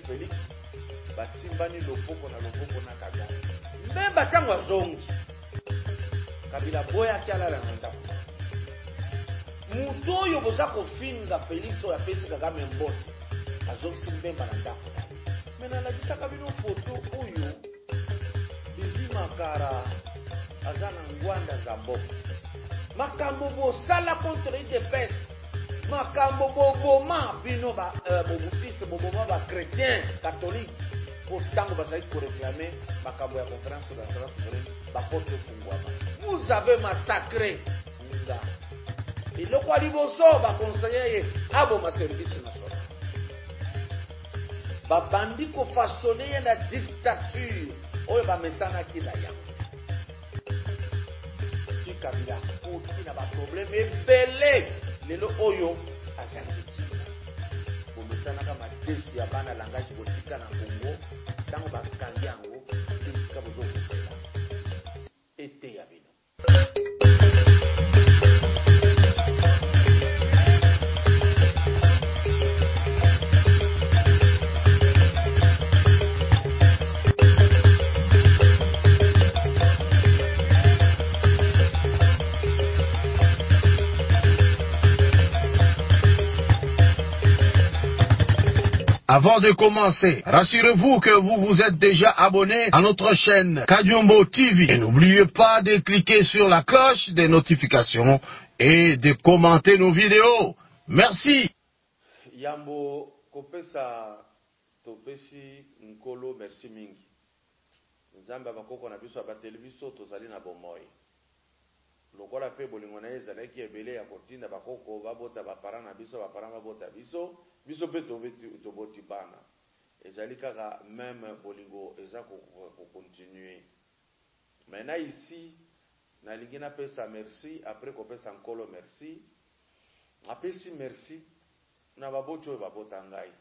Félix basimbani loboko na Kagame me batango azongi Kabila boya kiala na ndako mutu oyo boza kofinga Félix oyo apesi Kagame mbote azongisi mbemba na ndako me nalakisaka bino foto oyo Bizimakara aza na ngwanda za mboka makambo bosala contre UDPS makambo boboma bino bobutiste boboma chrétien catholique pour tango bazali koréclamer makambo ya conférence sur la souveraine baporte fungwama vous avez massacré nga iloko aliboso baconseiller ye aboma service national babandi kofaçonne ye na dictature oyo bamesanaki na yango Kabila oti na ba problème ebele lelo oyo azali tina bomesana kama desu ya bana langage botika na Congo tango bakangi yango bisika bozo kufela ete ya bino. Avant de commencer, rassurez-vous que vous vous êtes déjà abonné à notre chaîne Kadiombo TV. Et n'oubliez pas de cliquer sur la cloche des notifications et de commenter nos vidéos. Merci. Yambo kopesa topesi nkolo merci mingi. Nzamba bakoko na biso ba televiso tozali na bomoi. Lokola pe bolingo na ezalaki ebele ya kotinda bakoko babota bapara na biso bapara babota biso biso pe toboti bana ezali kaka même bolingo eza ko continuer maintenant ici na lingi na pesa merci après ko pesa nkolo merci apesi merci na baboto babota ngai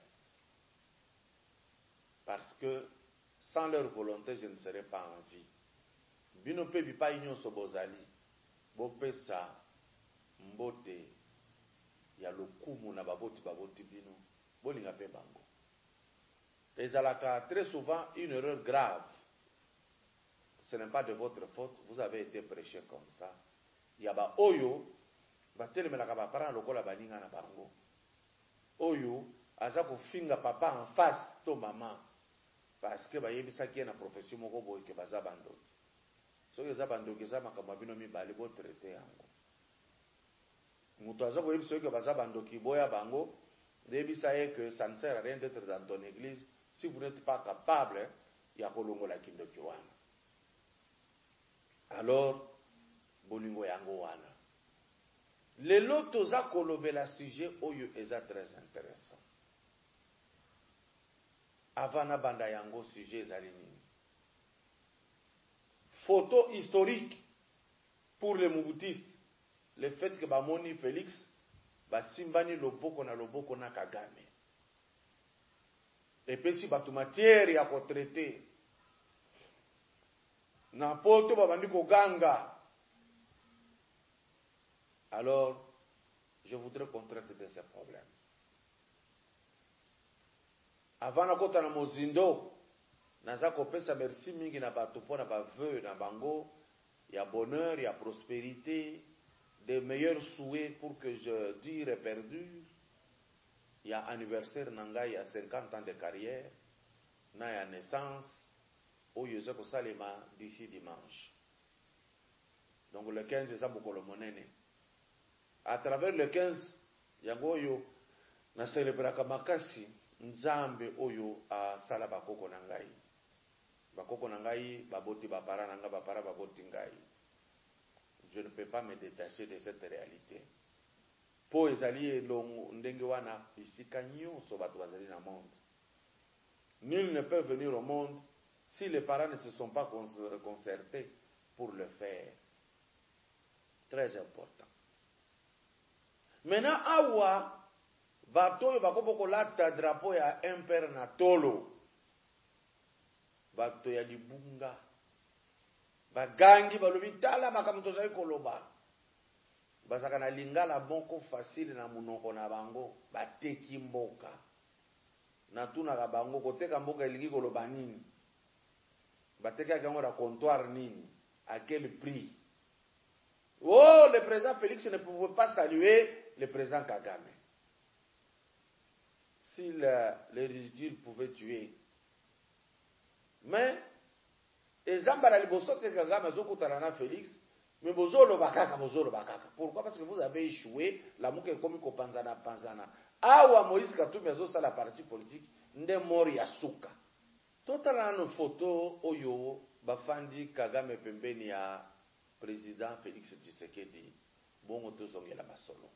parce que sans leur volonté je ne serais pas en vie bino pe bipa nyonso bozali bopesa mbote ya lokumu na baboti bino bolinga pe bango ezalaka très souvent une erreur grave. Ce n'est pas de votre faute, vous avez été prêché comme ça. Yaba oyo batelemelaka ba parents lokola baninga na bango oyo aza kofinga papa en face to maman parce que bayebisaki na profession moko boye ke baza bandoki soki eza bandoki eza makambo bino mibale bo traiter yango mutu aza koyebisa ke baza bandoki boya bango debisa ye que ça ne sert à rien d'être dans ton église si vous n'êtes pas capable ya kolongola kindoki wana. Alors bolingo yango wana lelo toza kolobela sujet oyo eza très intéressant. Avana banda yango sujet ezali nini? Photo historique pour les moubutistes. Le fait que bamoni Félix basimbani loboko na Kagame. Et puis si batu matière ya ko traiter na poto babandi ko ganga. Alors je voudrais qu'on traite de ces problèmes. Avant na kota na mozindo naza kopesa merci mingi na batu pona ba vœux na bango ya bonheur ya prospérité des meilleurs souhaits pour que je dure et perdure. Il y a anniversaire nanga il y a 50 ans de carrière na ya naissance au yeze ko salema d'ici dimanche. Donc le 15 c'est bokolo monene. À travers le 15 yango yo na célébrer makasi nzambe oyo a sala bakoko na ngai. Bakoko na ngai baboti bapara nanga bapara baboti ngai. Je ne peux pas me détacher de cette réalité. Po ezali longo ndenge wana bisika nyonso bato bazali na monde. Nul ne peut venir au monde si les parents ne se sont pas concertés pour le faire. Très important. Maintenant awa bato yo bakopo kolata drapeau ya impère na tolo. Bato ya libunga. Bagangi balobi tala makambo tozali koloba. Bazaka na lingala moko facile na munoko na bango bateki mboka. na tuna bango koteka mboka elingi koloba nini, batekaki yango na comptoir nini, à quel prix. Oh, le président Félix ne pouvait pas saluer le président Kagame. Si le ridicule pouvait tuer. Mais, ezamba liboso te Kagame azokutana na Félix, mais bozolo bakaka. Pourquoi? Parce que vous avez échoué, la mouke komi ko panzana. Awa Moïse Katumbi azosa la parti politique, nde mori ya suka. Totala na photo oyo bafandi Kagame pembeni ya président Félix Tshisekedi, bongo tozongela masolo.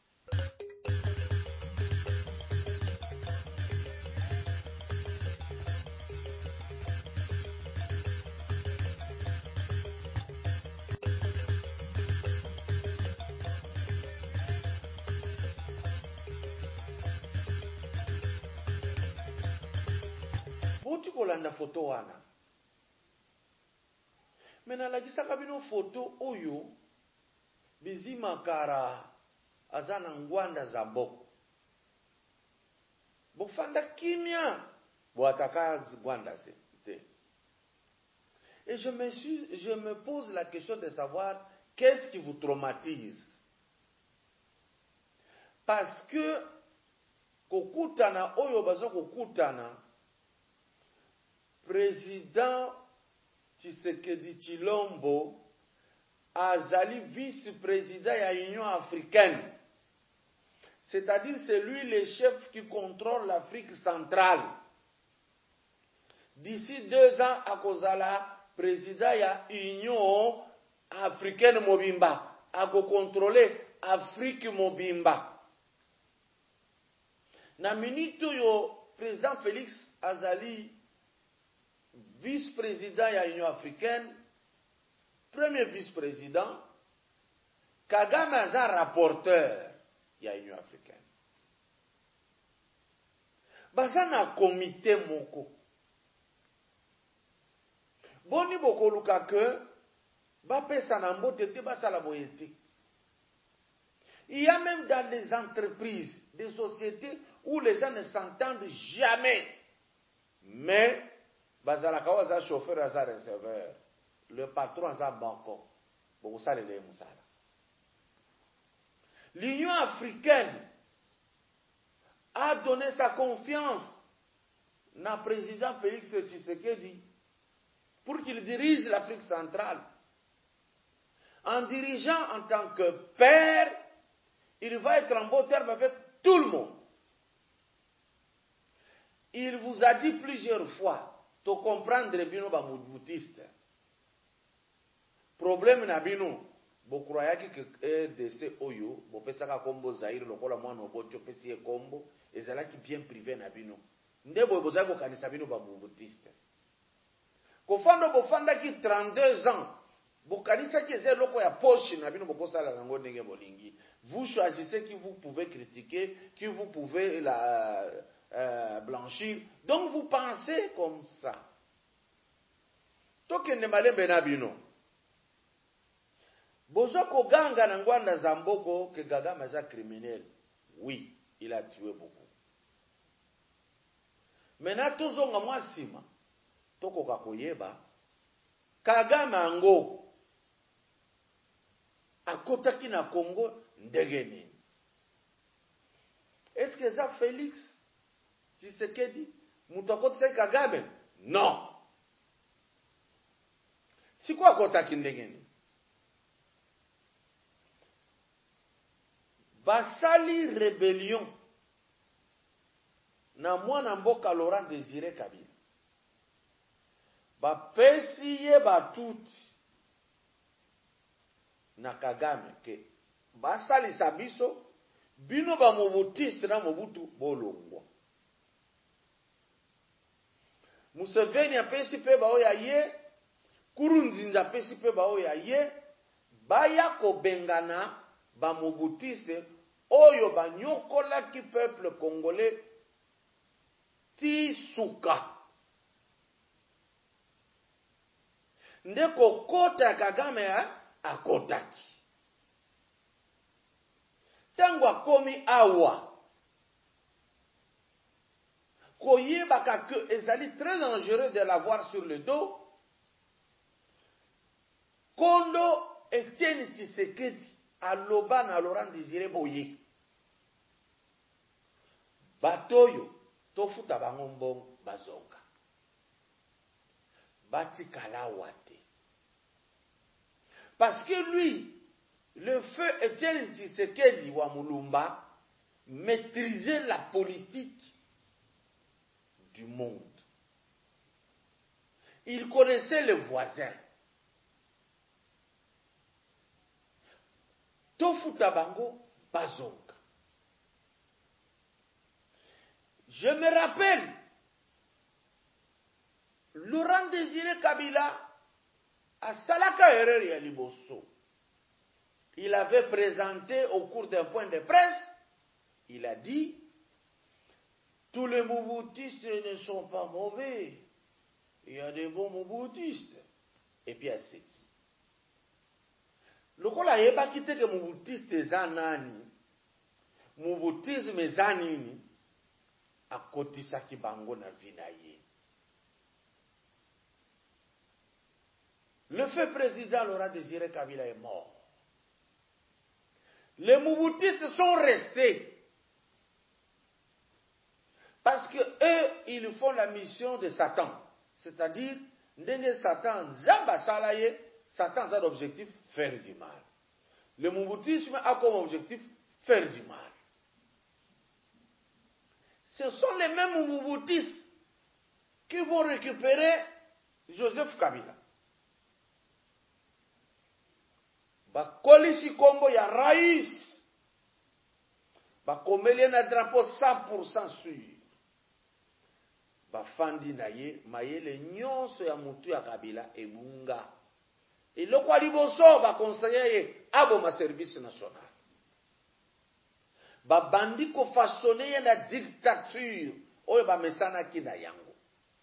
Boti kolanda photo wana. Mena lagisaka bino photo oyo bizima kara azana ngwanda za mboko. Bofanda kimia boataka ngwanda se. Et je me pose la question de savoir qu'est-ce qui vous traumatise. Parce que kokutana oyo bazo kokutana président Tshisekedi Tshilombo azali vice-président ya Union africaine. C'est-à-dire c'est lui le chef qui contrôle l'Afrique centrale. D'ici 2 ans, akozala président ya Union africaine mobimba. Ako contrôler Afrique mobimba. Na minute yo président Félix azali vice-président ya Union africaine, premier vice-président, Kagame aza rapporteur ya Union africaine. Baza na comité moko. Boni bokoluka ke bapesa na mbote te basala boyete. Il y a même dans les entreprises, des sociétés où les gens ne s'entendent jamais. Mais bazalaka waza chauffeur aza receveur, le patron aza banco. Bokosalele musala. L'Union africaine a donné sa confiance na président Félix Tshisekedi pour qu'il dirige l'Afrique centrale. En dirigeant en tant que père, il va être en bon terme avec tout le monde. Il vous a dit plusieurs fois, to comprendre bino ba moutiste. Problème na bino, bo croyaki que EDC oyo, bo pesaka kombo Zaire lokola mwana obocho pesi e kombo, ezalaki bien privé na bino. Ndebo bozaki ko kanisa bino ba moutiste. Kofando bofanda ki 32 ans, bo kanisa ki eze loko ya poche na bino boko sala nango ndenge bolingi. Vous choisissez qui vous pouvez critiquer, qui vous pouvez blanchir. Donc vous pensez comme ça. Tokende malembe na bino. Bozo koganga na ngwanda za mboko ke Kagame aza criminel. Oui, il a tué beaucoup. Maintenant tozonga mwasima. Tokoka koyeba Kagame ango akotaki na Congo ndenge nini? Est-ce que ça Félix Tshisekedi mutu akotaki Kagame? Non. Si quoi akotaki ndenge nini? Basali rébellion na mwana mboka Laurent Désiré Kabila. Bapesi ye batuti na Kagame ke basalisa biso bino ba mobutiste na Mobutu bolongwa. Museveni apesi pe ba oya ye, Kurunzinza apesi pe ba oya ye, baya kobengana ba mobutiste oyo banyokolaki peuple congolais ti suka. Ndeko kota Kagame akotaki. Tango akomi awa. koyebaka que ezali très dangereux de l'avoir sur le dos. Kondo Etienne Tshisekedi aloba na Laurent Désiré boye. Batoyo tofuta bango mbongo bazonga. Batikala wate. Parce que lui, le feu Etienne Tshisekedi wa Mulumba maîtrisait la politique du monde. Il connaissait les voisins. Tofuta bango bazonga. Je me rappelle, Laurent Désiré Kabila à Salaka Hereri à Liboso. Il avait présenté au cours d'un point de presse, il a dit, tous les mouboutistes ne sont pas mauvais. Il y a des bons mouboutistes. Et puis il a dit, lokola yeba kite ke moubutiste zanani, mouboutisme zanini, a kotisaki bango na vinaye. Le feu président Laurent Désiré Kabila est mort. Les mouboutistes sont restés. Parce que eux, ils font la mission de Satan. C'est-à-dire, Satan, Satan a l'objectif faire du mal. Le mouboutisme a comme objectif faire du mal. Ce sont les mêmes mouboutistes qui vont récupérer Joseph Kabila. Bakolisi kombo ya rais. Bakomeli na drapeau 100% sûr. Bafandi na ye, mayele nyonso ya mutu ya Kabila ebunga. Eloko aliboso bakonseye ye aboma service national. Babandi ko façonner ye na dictature oyo bamesana ki na yango.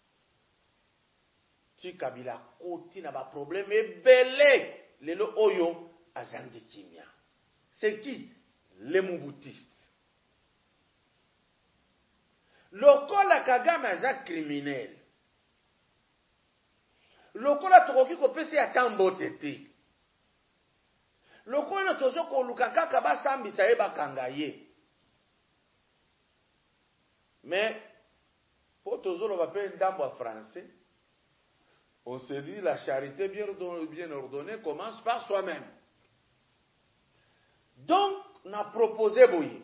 Ti Kabila koti na ba problème ebele lelo oyo azangi kimia. C'est qui? Les mouboutistes. Lokola Kagame aza criminel. Lokola tokoki kopesa ya tambote te. Lokola tozo koluka kaka basambisa ye bakanga ye. Mais pour tozoloba pe ndambo en français, on se dit la charité bien ordonnée commence par soi-même. Donc, on a proposé Boye.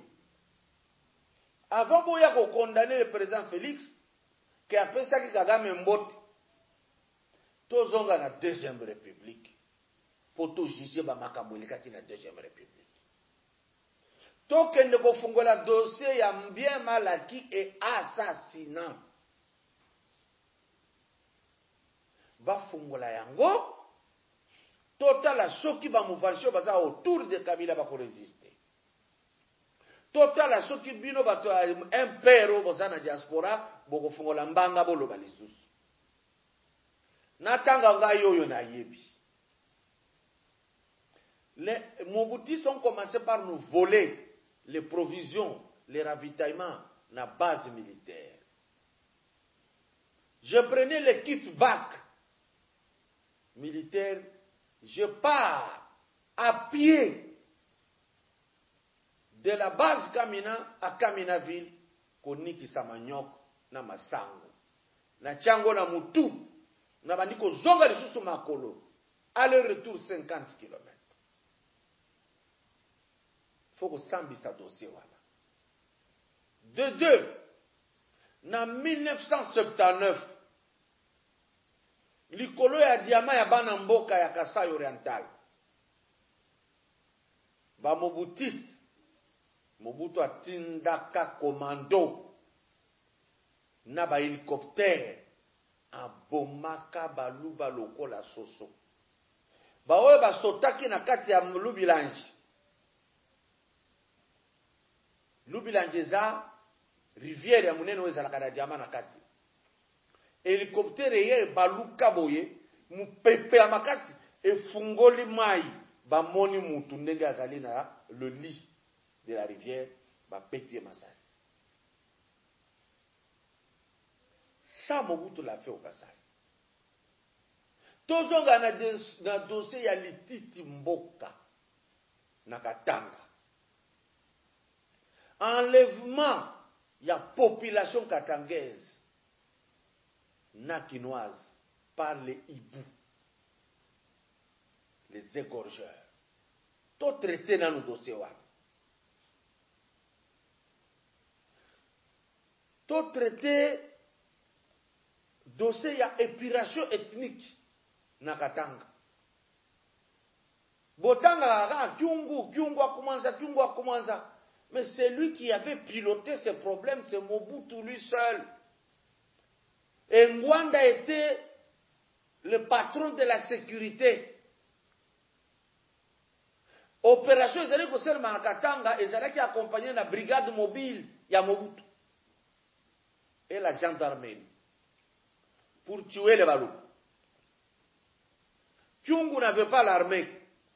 Avant Boye de condamner le président Félix, qui a fait ça qui Kagame Mbote, tous ont la deuxième république. Pour tout juger Bamakamouilika qui la deuxième république. Tant qu'il ne peut pas la dossier, il y a bien mal acquis et assassinat. Bafungola yango. Total a soki ba mouvation baza autour de Kabila ba ko résister. Total a soki bino bato impero baza na diaspora boko fungola mbanga bolo ba lisusu. Natanga ngai yoyo na yebi. Les mouboutistes ont commencé par nous voler les provisions, les ravitaillements na base militaire. Je prenais les kits back militaires. Je pars à pied de la base Kamina à Kaminaville, koniki samanyok na masango. Na chango na mutu, na bandiko zonga lisusu makolo. Aller-retour 50 km. Faut que sambi sa dossier wala. De deux, na 1979, likolo ya diama ya bana mboka ya Kasai Oriental. Ba moboutiste, Mobutu atindaka commando na ba hélicoptère abomaka baluba lokola soso. Ba oyo basotaki na kati ya Lubilanji. Lubilanji za rivière ya munene oyo ezalaka na diama na kati. Hélicoptère ye baluka boye mupepe ya makasi efungoli mai bamoni mutu ndenge azali na le lit de la rivière bapeti masasi. Ça Mobutu l'a fait au Kasai. Tozonga na dossier ya Lititi Mboka na Katanga. Enlèvement ya population katangaise na quinoise par les hiboux, les égorgeurs. Tout traité dans nos dossiers. Tout traité dossier ya épuration ethnique na Katanga. Botanga Kyungu a commencé. Mais c'est lui qui avait piloté ce problème, c'est Mobutu lui seul. Et Ngwanda était le patron de la sécurité. Opération Ezali Kosel Manakatanga, Ezali qui accompagnait la brigade mobile ya Mobutu et la gendarmerie pour tuer les Balou. Kyungu n'avait pas l'armée.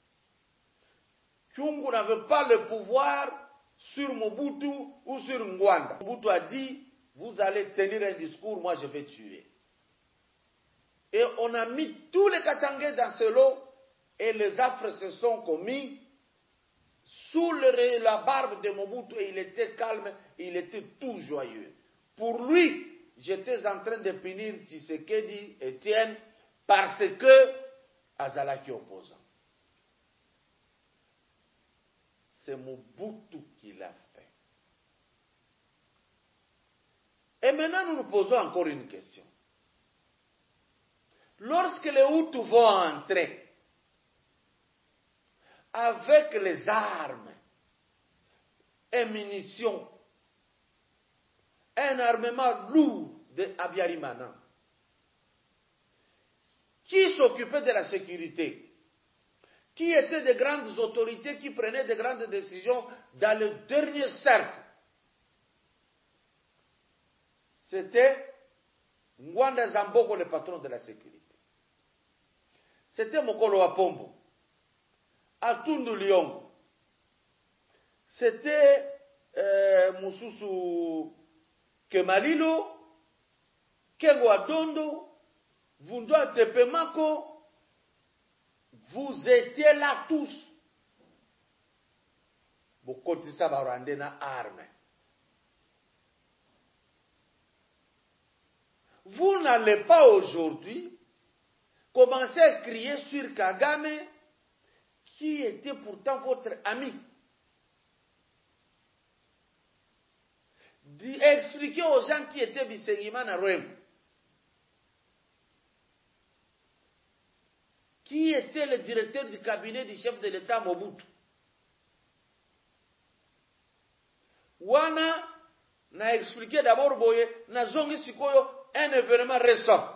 Kyungu n'avait pas le pouvoir sur Mobutu ou sur Ngwanda. Mobutu a dit, vous allez tenir un discours, moi je vais tuer. Et on a mis tous les Katangais dans ce lot et les affres se sont commis sous la barbe de Mobutu et il était calme, il était tout joyeux. Pour lui, j'étais en train de punir Tshisekedi Etienne parce que Azalaki opposant. C'est Mobutu qui l'a fait. Et maintenant, nous nous posons encore une question. Lorsque les Hutus vont entrer avec les armes et munitions, un armement lourd de Abiyarimana, qui s'occupait de la sécurité? Qui étaient des grandes autorités qui prenaient de grandes décisions dans le dernier cercle? C'était Ngwanda Zamboko, le patron de la sécurité. C'était Mokolo Apombo, Atundu Liongo. C'était Mususu Kemalilo, Kengo Adondo, Vundwa Tepemako. Vous étiez là tous. Vous continuez à rendre na arme. Vous n'allez pas aujourd'hui commencer à crier sur Kagame, qui était pourtant votre ami. Expliquez aux gens qui étaient Bisengima na Rwem. Qui était le directeur du cabinet du chef de l'État Mobutu. Wana n'a expliqué d'abord boye na zongi sikoyo un événement récent.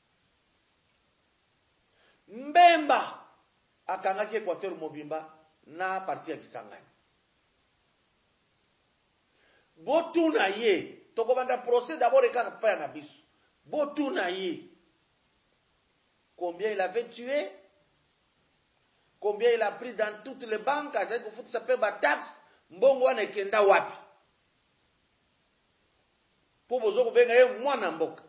Mbemba akangaki Équateur Mobimba na parti ya Kisangani. Botuna ye tokobanda procès d'abord ekaka pa na biso. Botuna ye combien il avait tué, combien il a pris dans toutes les banques, avec le foot s'appelle la taxe, mbongo wana ekenda wapi. Pour bozo kubenga ye mwana mboka.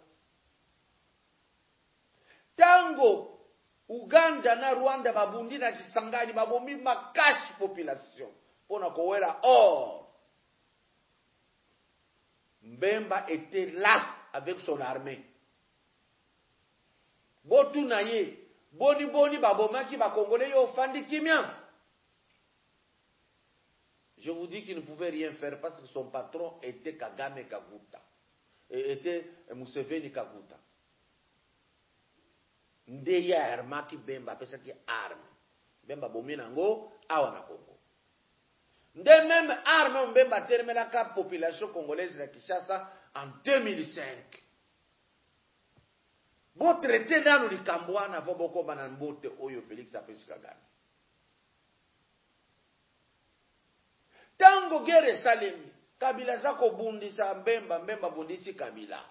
Tango Uganda na Rwanda babundi na Kisangani babomi makasi population pona kowela or. Mbemba était là avec son armée. Botu na ye, boni babomaki ba Congolais yo fandi kimia. Je vous dis qu'il ne pouvait rien faire parce que son patron était Kagame Kaguta. Et était Museveni Kaguta. Ndeya armaki Bemba pesa ki arme. Bemba bomi nango awa na Congo. Nde même arme Bemba termina ka population congolaise de Kinshasa en 2005. Bo traité nanu likambwana vo boko banambote oyo Félix apesi Kagame. Tango guerre salemi, Kabila zako bundisa Mbemba bundisi Kabila.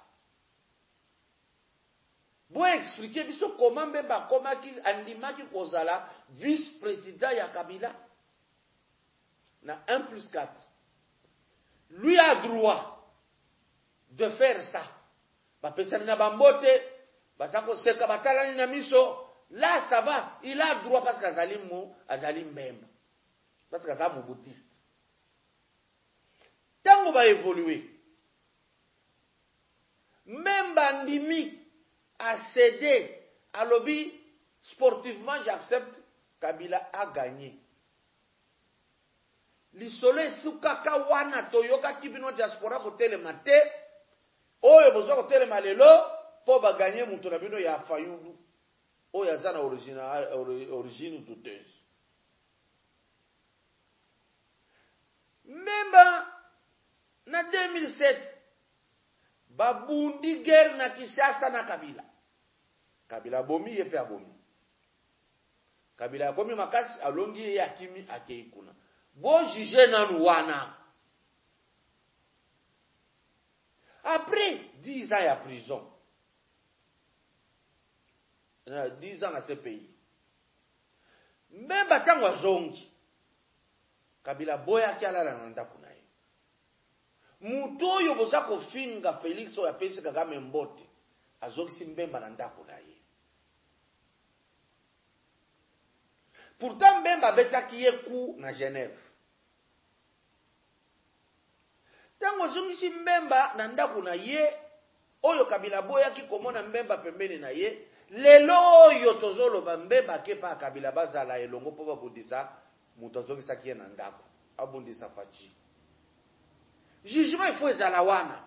Bo expliquer biso comment Mbemba komaki andimaki kozala vice-président ya Kabila. Na 1+4. Lui a droit de faire ça. bapesani na bambote, basako seka batalani na miso. Là, ça va. Il a droit parce qu'azali mbemba. Parce qu'azali moubutiste. Tango va évoluer. Même Bandimi a cédé à lobby. Sportivement, j'accepte. Kabila a gagné. L'isole sukaka wana toyoka kibino diaspora kote le mate. Oyo bozo kote le malelo. Po ba gagner mutunabino ya fayulu. Oyo azana origine douteuse. Même na 2007, babundi guerre na Kinshasa na Kabila. Kabila bomi yepe abomi. Kabila akomi makasi alongi ye akimi akeikuna. Bo juge nanu wana. Après 10 ans ya prison. 10 ans dans ce pays. Même batangwa zongi. Kabila boya kiala na ndako na ye. Muto yo boza kofinga Félix oya pesi Kagame mbote. Azokisi Mbemba na ndako na ye. Pourtant Mbemba betaki ye ku na Genève. Tango zongisi Mbemba na ndako na ye, oyo Kabila boya ki komona Mbemba pembeni na ye. Lelo oyo tozoloba Mbemba kepa Kabila bazala elongo po babundisa muto azongisa kiye na ndako. Abundisa fachi. Jugement il faut ezala wana.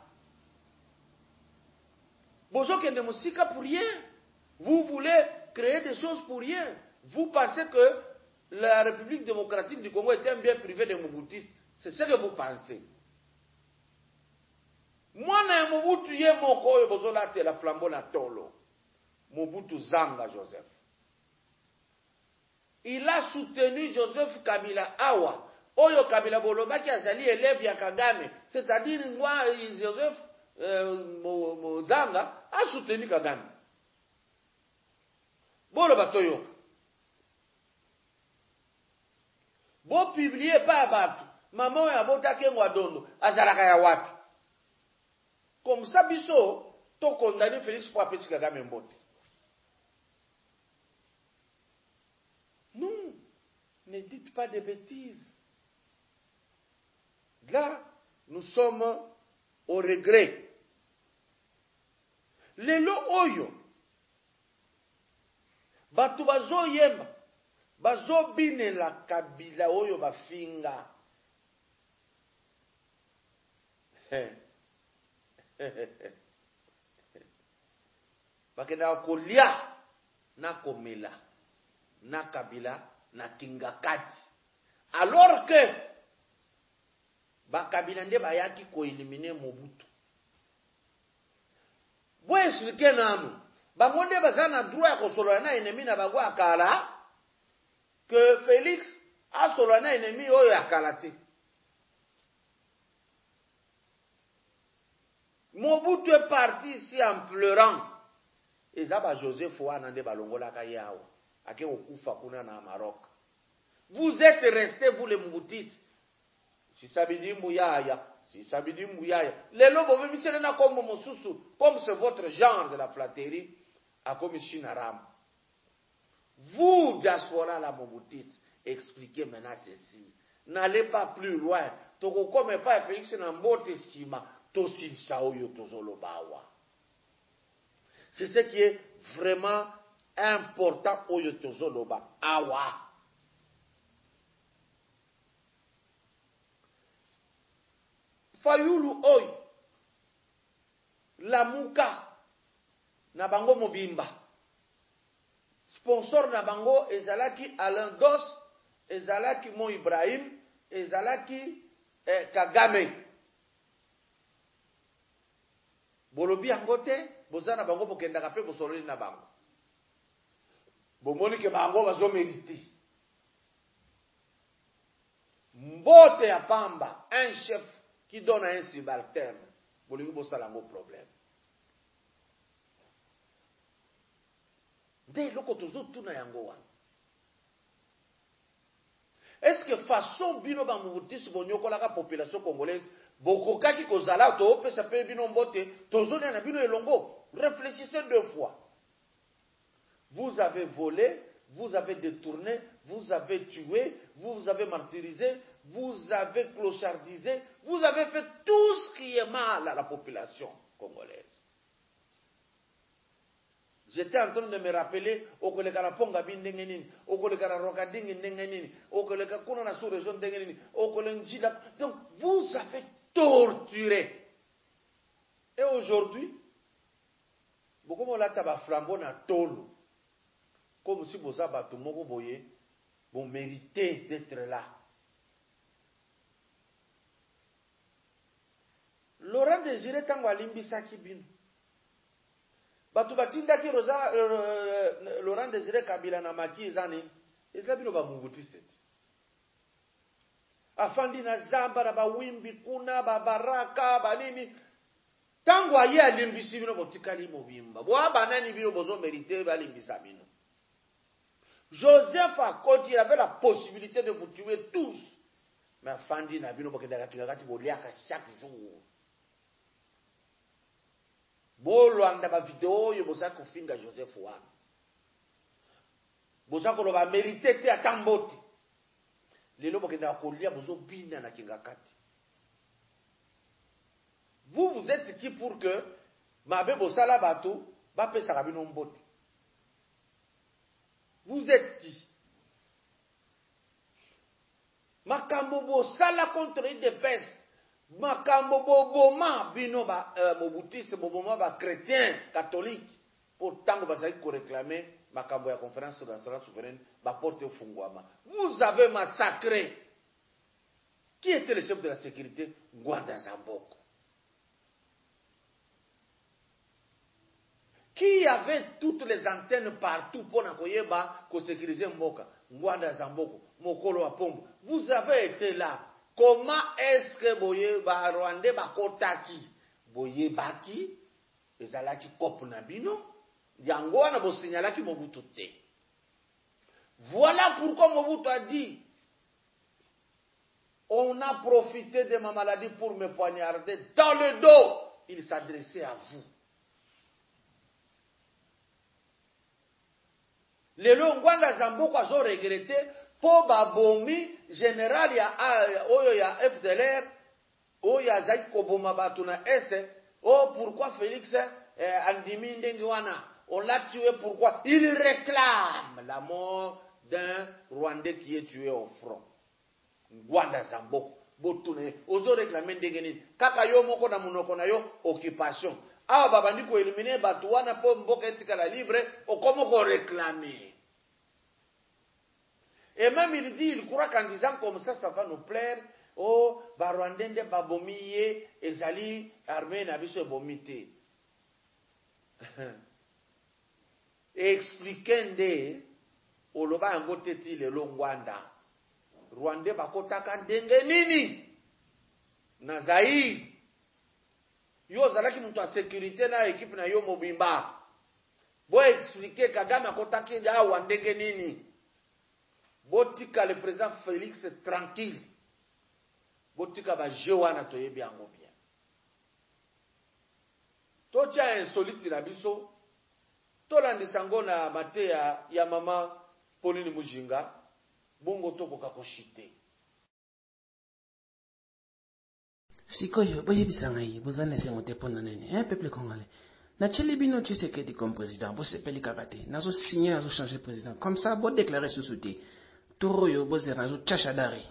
Bozo kende musika pour rien. Vous voulez créer des choses pour rien. Vous pensez que la République démocratique du Congo est un bien privé de Mobutis. C'est ce que vous pensez. Moi, na Mobutu ye moko oyo bozo la te la flambeau na tolo. Mobutu Zanga Joseph. Il a soutenu Joseph Kabila Awa. Oyo Kabila bolobaki azali élève ya Kagame. C'est-à-dire moi Joseph Zanga a soutenu Kagame. Boloba toyoka. Bo publier pa batu. Maman ya botake ngwadondo azalaka ya wapi. Comme ça biso to condamner Félix pour apesi Kagame mbote. Non, ne dites pas de bêtises. Là, nous sommes au regret. Lelo oyo. Batu bazo yemba. Bazo bine la Kabila oyo bafinga. Bakenda kolia na komela na Kabila na kingakati. Alors que Bakabila nde bayaki ko éliminer Mobutu. Bo expliquer nanu. Bango nde bazana droit ya kosolola na ennemi na bango akala que Félix a solola na ennemi oyo akala te. Mobutu est parti ici en pleurant. Ezaba Joseph wana nde balongola ka yawo. Ake okufa kuna na Maroc. Vous êtes restés vous les Mobutistes. Si sabidi mbuyaya, si sabidi mbuyaya. Lelo bobe misele na kombo mosusu, comme c'est votre genre de la flatterie, a comme Chinaram. Vous, diaspora la Mobutiste, expliquez maintenant ceci. N'allez pas plus loin. Toko comme pas Félix Nambote Sima, Tosin Saoyo Tozolobawa. C'est ce qui est vraiment important Oyo Tozoloba. Awa. Fayulu oy Lamuka na bango mobimba sponsor na bango ezalaki Alain Dos, ezalaki Mo Ibrahim, ezalaki Kagame. Bolobi yango te bozana bango bokendaka pe bosololi na bango. Bomoni ke bango bazo mérité. Mbote ya pamba, un chef qui donne à un subalterne, pour lui bosser un problème. Dès lors que tu as tout na yango wana. Est-ce que façon bino ba mubutisi bonyokola la population congolaise bokokaki kozala to opesa pe bino mbote tozoni na bino elongo? Réfléchissez 2 fois. Vous avez volé, vous avez détourné, vous avez tué, vous avez martyrisé, vous avez clochardisé, vous avez fait tout ce qui est mal à la population congolaise. J'étais en train de me rappeler au koleka ponga bindengenini, au koleka rokadingi ndengenini, au koleka kuna na sous-région ndengenini, au koleka. Donc vous avez torturé. Et aujourd'hui, beaucoup de gens ont flambeau na tolo. Comme si vous avez tout le monde vous méritez d'être là. Laurent Désiré tango alimbisaki bino. Batu batindaki Laurent Désiré Kabila na maki ezani. Eza bino ba munguti seti. Afandi na zamba na bawimbi kuna babaraka banini. Tango aye alimbisi bino botikali mobimba. Bo abanani bino bozo mérité balimbisa bino. Joseph Akoti avait la possibilité de vous tuer tous. Mais afandi na bino bokendaka tingakati boliaka chaque jour. Bolwanda ba vidéo yo boza kofinga Joseph wana. Boza ko ba mérité te atamboti. Lelo bokenda kolia bozo bina na kingakati. Vous êtes qui pour que mabe bosala bato ba pesa ka bino mbote? Vous êtes qui? Makambo bosala contre des pestes. Makambo boboma bino ba mobutiste boboma ba chrétien catholique pour tango basaki ko réclamer makambo ya conférence nationale souveraine ba porte fungwama. Vous avez massacré. Qui était le chef de la sécurité? Ngwanda Zamboko. Qui avait toutes les antennes partout pour nakoyeba ko sécuriser mboka? Ngwanda Zamboko, Mokolo Apombo. Vous avez été là. Comment est-ce que boye ba Rwandais bakotaki? Boye baki ezalaki kopu na bino yango wana bo signalaki Mobutu te. Voilà pourquoi Mobutu a dit on a profité de ma maladie pour me poignarder dans le dos. Il s'adressait à vous. Lelo Ngwanda Zamboko azo regretté po babomi général ya oyo ya FDLR oyo ya zaki koboma batu na este. Oh, pourquoi Félix andimi ndengi wana on l'a tué, pourquoi? Il réclame la mort d'un Rwandais qui est tué au front. Ngwanda Zamboko botune ozo réclamer ndenge nini kaka yo moko na munoko na yo occupation awa babandi ko éliminer batu wana po mboka etikala libre okomo ko réclamer. Et même il dit, il croit qu'en disant comme ça va nous plaire. Oh, Barwandende babomiye, ezali armée na biso bomité. Expliquende, oloba yango teti le Ngwanda. Rwandais bakotaka ndenge nini? Na Zaïre. Yo zalaki mutu a sécurité na équipe na yo mobimba. Bo expliquer Kagame akotaki awa ndenge nini? Botika le président Félix tranquille. Botika ba jewana toyebi yango bien. Tocha insolite na biso. Tolandisa ngo na mateya ya mama Pauline Mujinga. Bongo toko kakoshite. Sikoyo boyebisa ngai bozane sengo te pona nene peuple congolais. Na Tchelibino Tshisekedi comme président, bo sepeli kakate. Nazo signer nazo changer président. Comme ça bo déclarer sous souté. Toro yo bo zera nazo tchachadari.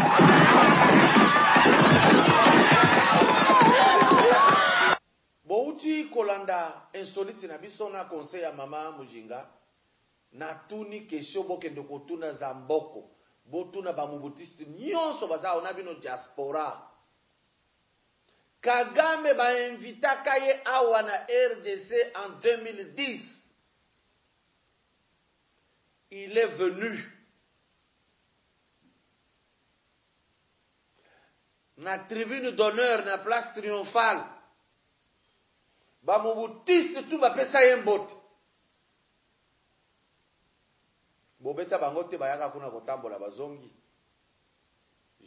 Bouti kolanda insolite na biso na conseil ya mama Mujinga. Na tuni question bokende kotuna Zamboko. Botuna ba mubutiste nyonso baza ona bino diaspora. Kagame ba invita kaye awa na RDC en 2010. Il est venu. Na tribune d'honneur na place triomphale. Ba mubutiste tout ba pesa yembote. Bobeta bango te bayaka kuna kotambola bazongi.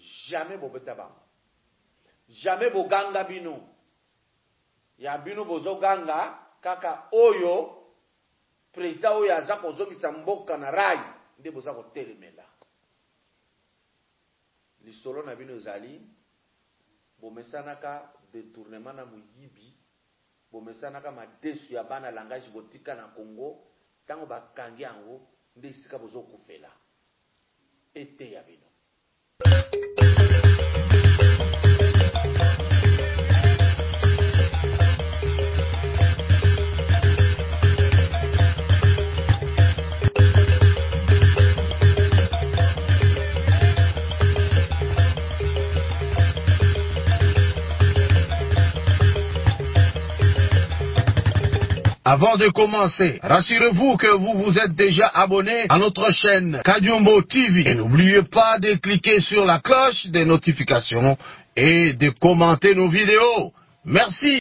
jamais bobeta bango. Jamais boganga bino. Ya bino bozo ganga kaka oyo président oyo aza kozongisa mboka na rai nde boza kotelemela. Lisolo na bino ezali bomesanaka détournement na muyibi, bomesanaka madesu ya bana langage botika na Congo, tango bakangi yango nde esika bozo kufela. Ete ya bino. Avant de commencer, rassurez-vous que vous vous êtes déjà abonné à notre chaîne Kadiombo TV. Et n'oubliez pas de cliquer sur la cloche des notifications et de commenter nos vidéos. Merci.